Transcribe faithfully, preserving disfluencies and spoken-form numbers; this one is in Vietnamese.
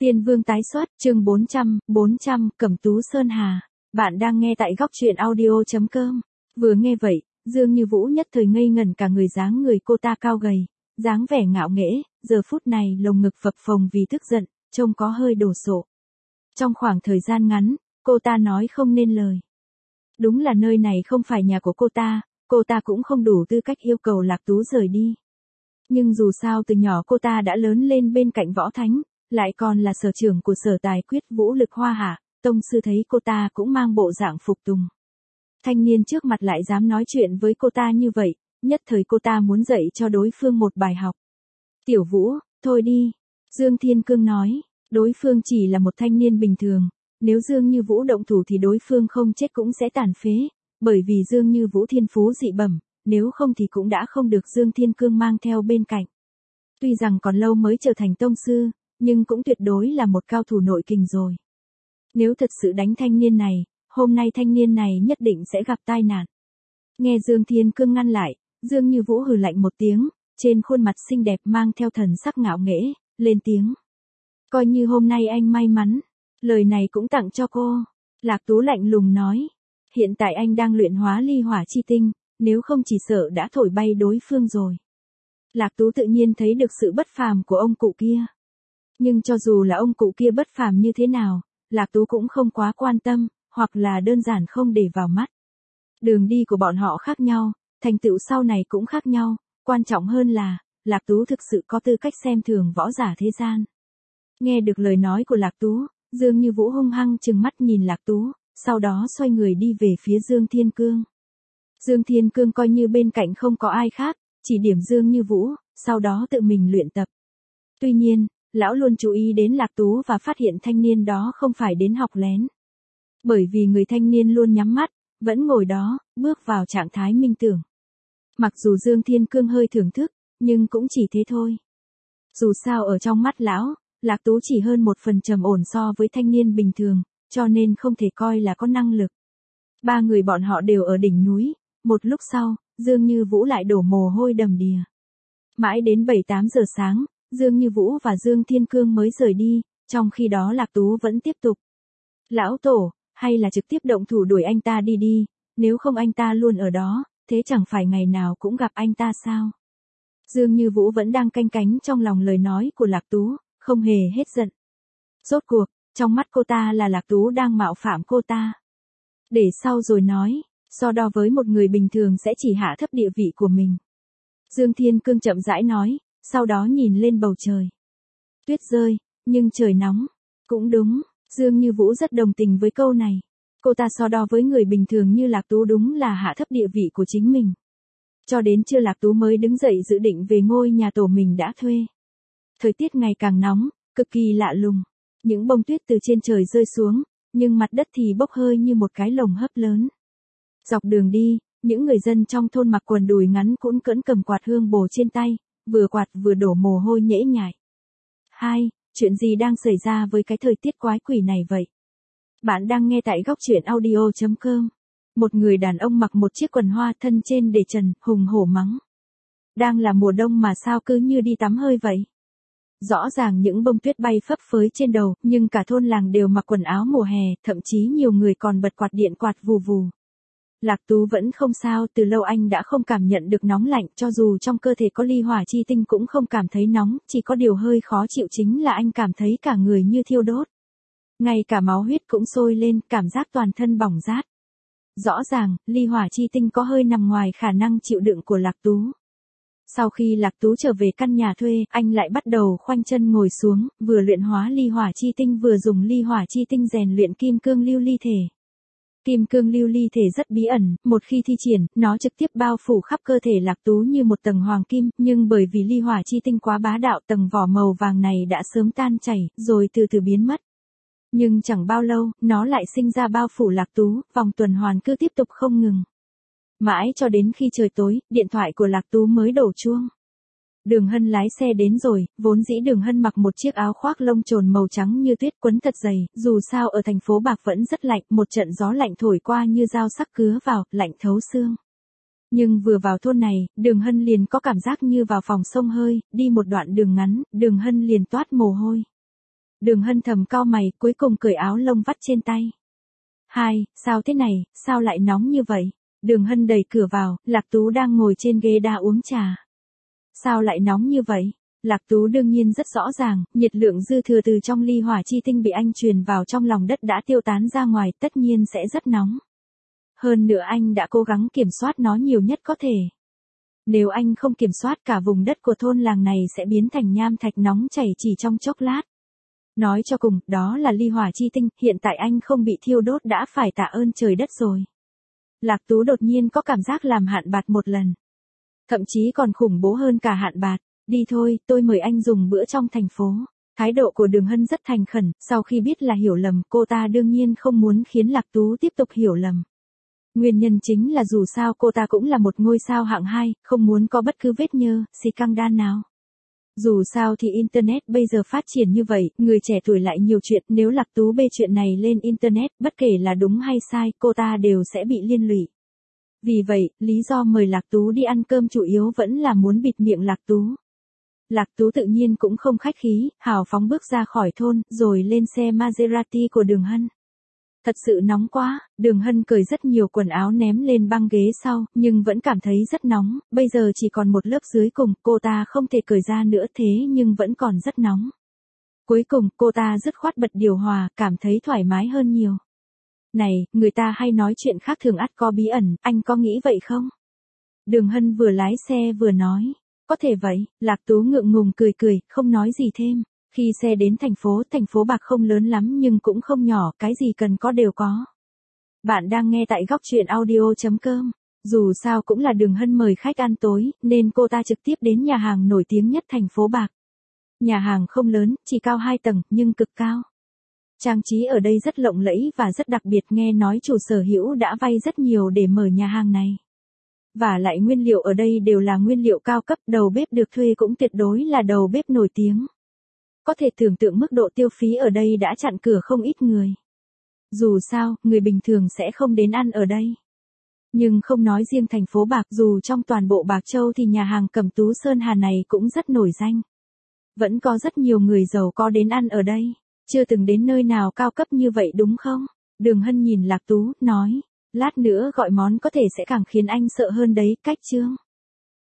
Tiên Vương tái xuất, chương bốn trăm, bốn trăm, Cẩm Tú Sơn Hà. Bạn đang nghe tại góc truyện audio.com. Vừa nghe vậy, Dương Như Vũ nhất thời ngây ngẩn cả người, dáng người cô ta cao gầy, dáng vẻ ngạo nghễ, giờ phút này lồng ngực phập phồng vì tức giận, trông có hơi đổ sộ. Trong khoảng thời gian ngắn, cô ta nói không nên lời. Đúng là nơi này không phải nhà của cô ta, cô ta cũng không đủ tư cách yêu cầu Lạc Tú rời đi. Nhưng dù sao từ nhỏ cô ta đã lớn lên bên cạnh Võ Thánh, lại còn là sở trưởng của sở tài quyết vũ lực Hoa Hạ, tông sư thấy cô ta cũng mang bộ dạng phục tùng. Thanh niên trước mặt lại dám nói chuyện với cô ta như vậy, nhất thời cô ta muốn dạy cho đối phương một bài học. Tiểu Vũ, thôi đi, Dương Thiên Cương nói, đối phương chỉ là một thanh niên bình thường, nếu Dương Như Vũ động thủ thì đối phương không chết cũng sẽ tàn phế, bởi vì Dương Như Vũ thiên phú dị bẩm, nếu không thì cũng đã không được Dương Thiên Cương mang theo bên cạnh. Tuy rằng còn lâu mới trở thành tông sư, nhưng cũng tuyệt đối là một cao thủ nội kình rồi. Nếu thật sự đánh thanh niên này, hôm nay thanh niên này nhất định sẽ gặp tai nạn. Nghe Dương Thiên Cương ngăn lại, Dương Như Vũ hừ lạnh một tiếng, trên khuôn mặt xinh đẹp mang theo thần sắc ngạo nghễ, lên tiếng. Coi như hôm nay anh may mắn, lời này cũng tặng cho cô. Lạc Tú lạnh lùng nói, hiện tại anh đang luyện hóa ly hỏa chi tinh, nếu không chỉ sợ đã thổi bay đối phương rồi. Lạc Tú tự nhiên thấy được sự bất phàm của ông cụ kia. Nhưng cho dù là ông cụ kia bất phàm như thế nào, Lạc Tú cũng không quá quan tâm, hoặc là đơn giản không để vào mắt. Đường đi của bọn họ khác nhau, thành tựu sau này cũng khác nhau, quan trọng hơn là, Lạc Tú thực sự có tư cách xem thường võ giả thế gian. Nghe được lời nói của Lạc Tú, Dương Như Vũ hung hăng trừng mắt nhìn Lạc Tú, sau đó xoay người đi về phía Dương Thiên Cương. Dương Thiên Cương coi như bên cạnh không có ai khác, chỉ điểm Dương Như Vũ, sau đó tự mình luyện tập. Tuy nhiên, lão luôn chú ý đến Lạc Tú và phát hiện thanh niên đó không phải đến học lén. Bởi vì người thanh niên luôn nhắm mắt, vẫn ngồi đó, bước vào trạng thái minh tưởng. Mặc dù Dương Thiên Cương hơi thưởng thức, nhưng cũng chỉ thế thôi. Dù sao ở trong mắt lão, Lạc Tú chỉ hơn một phần trầm ổn so với thanh niên bình thường, cho nên không thể coi là có năng lực. Ba người bọn họ đều ở đỉnh núi, một lúc sau, Dương Như Vũ lại đổ mồ hôi đầm đìa. Mãi đến bảy tám giờ sáng, Dương Như Vũ và Dương Thiên Cương mới rời đi, trong khi đó Lạc Tú vẫn tiếp tục. Lão Tổ, hay là trực tiếp động thủ đuổi anh ta đi đi, nếu không anh ta luôn ở đó, thế chẳng phải ngày nào cũng gặp anh ta sao? Dương Như Vũ vẫn đang canh cánh trong lòng lời nói của Lạc Tú, không hề hết giận. Rốt cuộc, trong mắt cô ta là Lạc Tú đang mạo phạm cô ta. Để sau rồi nói, so đo với một người bình thường sẽ chỉ hạ thấp địa vị của mình. Dương Thiên Cương chậm rãi nói, sau đó nhìn lên bầu trời. Tuyết rơi, nhưng trời nóng. Cũng đúng, Dương Như Vũ rất đồng tình với câu này. Cô ta so đo với người bình thường như Lạc Tú đúng là hạ thấp địa vị của chính mình. Cho đến trưa Lạc Tú mới đứng dậy dự định về ngôi nhà tổ mình đã thuê. Thời tiết ngày càng nóng, cực kỳ lạ lùng. Những bông tuyết từ trên trời rơi xuống, nhưng mặt đất thì bốc hơi như một cái lồng hấp lớn. Dọc đường đi, những người dân trong thôn mặc quần đùi ngắn cũn cỡn cầm quạt hương bồ trên tay, vừa quạt vừa đổ mồ hôi nhễ nhại. Hai, chuyện gì đang xảy ra với cái thời tiết quái quỷ này vậy? Bạn đang nghe tại góc truyện audio.com. Một người đàn ông mặc một chiếc quần hoa thân trên để trần, hùng hổ mắng. Đang là mùa đông mà sao cứ như đi tắm hơi vậy? Rõ ràng những bông tuyết bay phấp phới trên đầu, nhưng cả thôn làng đều mặc quần áo mùa hè, thậm chí nhiều người còn bật quạt điện quạt vù vù. Lạc Tú vẫn không sao, từ lâu anh đã không cảm nhận được nóng lạnh, cho dù trong cơ thể có ly hỏa chi tinh cũng không cảm thấy nóng, chỉ có điều hơi khó chịu chính là anh cảm thấy cả người như thiêu đốt. Ngay cả máu huyết cũng sôi lên, cảm giác toàn thân bỏng rát. Rõ ràng, ly hỏa chi tinh có hơi nằm ngoài khả năng chịu đựng của Lạc Tú. Sau khi Lạc Tú trở về căn nhà thuê, anh lại bắt đầu khoanh chân ngồi xuống, vừa luyện hóa ly hỏa chi tinh vừa dùng ly hỏa chi tinh rèn luyện kim cương lưu ly thể. Kim cương lưu ly thể rất bí ẩn, một khi thi triển, nó trực tiếp bao phủ khắp cơ thể Lạc Tú như một tầng hoàng kim, nhưng bởi vì ly hỏa chi tinh quá bá đạo, tầng vỏ màu vàng này đã sớm tan chảy, rồi từ từ biến mất. Nhưng chẳng bao lâu, nó lại sinh ra bao phủ Lạc Tú, vòng tuần hoàn cứ tiếp tục không ngừng. Mãi cho đến khi trời tối, điện thoại của Lạc Tú mới đổ chuông. Đường Hân lái xe đến rồi, vốn dĩ Đường Hân mặc một chiếc áo khoác lông trồn màu trắng như tuyết quấn thật dày, dù sao ở thành phố Bạc vẫn rất lạnh, một trận gió lạnh thổi qua như dao sắc cứa vào, lạnh thấu xương. Nhưng vừa vào thôn này, Đường Hân liền có cảm giác như vào phòng xông hơi, đi một đoạn đường ngắn, Đường Hân liền toát mồ hôi. Đường Hân thầm cau mày, cuối cùng cởi áo lông vắt trên tay. Hai, sao thế này, sao lại nóng như vậy? Đường Hân đẩy cửa vào, Lạc Tú đang ngồi trên ghế đá uống trà. Sao lại nóng như vậy? Lạc Tú đương nhiên rất rõ ràng, nhiệt lượng dư thừa từ trong ly hỏa chi tinh bị anh truyền vào trong lòng đất đã tiêu tán ra ngoài, tất nhiên sẽ rất nóng. Hơn nữa anh đã cố gắng kiểm soát nó nhiều nhất có thể. Nếu anh không kiểm soát, cả vùng đất của thôn làng này sẽ biến thành nham thạch nóng chảy chỉ trong chốc lát. Nói cho cùng, đó là ly hỏa chi tinh, hiện tại anh không bị thiêu đốt đã phải tạ ơn trời đất rồi. Lạc Tú đột nhiên có cảm giác làm hạn bạt một lần. Thậm chí còn khủng bố hơn cả hạn bạt. Đi thôi, tôi mời anh dùng bữa trong thành phố. Thái độ của Đường Hân rất thành khẩn, sau khi biết là hiểu lầm, cô ta đương nhiên không muốn khiến Lạc Tú tiếp tục hiểu lầm. Nguyên nhân chính là dù sao cô ta cũng là một ngôi sao hạng hai, không muốn có bất cứ vết nhơ, scandal nào. Dù sao thì Internet bây giờ phát triển như vậy, người trẻ tuổi lại nhiều chuyện, nếu Lạc Tú bê chuyện này lên Internet, bất kể là đúng hay sai, cô ta đều sẽ bị liên lụy. Vì vậy, lý do mời Lạc Tú đi ăn cơm chủ yếu vẫn là muốn bịt miệng Lạc Tú. Lạc Tú tự nhiên cũng không khách khí, hào phóng bước ra khỏi thôn, rồi lên xe Maserati của Đường Hân. Thật sự nóng quá, Đường Hân cởi rất nhiều quần áo ném lên băng ghế sau, nhưng vẫn cảm thấy rất nóng, bây giờ chỉ còn một lớp dưới cùng, cô ta không thể cởi ra nữa thế nhưng vẫn còn rất nóng. Cuối cùng, cô ta dứt khoát bật điều hòa, cảm thấy thoải mái hơn nhiều. Này, người ta hay nói chuyện khác thường ắt có bí ẩn, anh có nghĩ vậy không? Đường Hân vừa lái xe vừa nói. Có thể vậy, Lạc Tú ngượng ngùng cười cười, không nói gì thêm. Khi xe đến thành phố, thành phố Bạc không lớn lắm nhưng cũng không nhỏ, cái gì cần có đều có. Bạn đang nghe tại góc truyện audio chấm com. Dù sao cũng là Đường Hân mời khách ăn tối, nên cô ta trực tiếp đến nhà hàng nổi tiếng nhất thành phố Bạc. Nhà hàng không lớn, chỉ cao hai tầng, nhưng cực cao. Trang trí ở đây rất lộng lẫy và rất đặc biệt, nghe nói chủ sở hữu đã vay rất nhiều để mở nhà hàng này. Và lại nguyên liệu ở đây đều là nguyên liệu cao cấp, đầu bếp được thuê cũng tuyệt đối là đầu bếp nổi tiếng. Có thể tưởng tượng mức độ tiêu phí ở đây đã chặn cửa không ít người. Dù sao, người bình thường sẽ không đến ăn ở đây. Nhưng không nói riêng thành phố Bạc, dù trong toàn bộ Bạc Châu thì nhà hàng Cẩm Tú Sơn Hà này cũng rất nổi danh. Vẫn có rất nhiều người giàu có đến ăn ở đây. Chưa từng đến nơi nào cao cấp như vậy đúng không? Đường Hân nhìn Lạc Tú, nói. Lát nữa gọi món có thể sẽ càng khiến anh sợ hơn đấy, cách chương.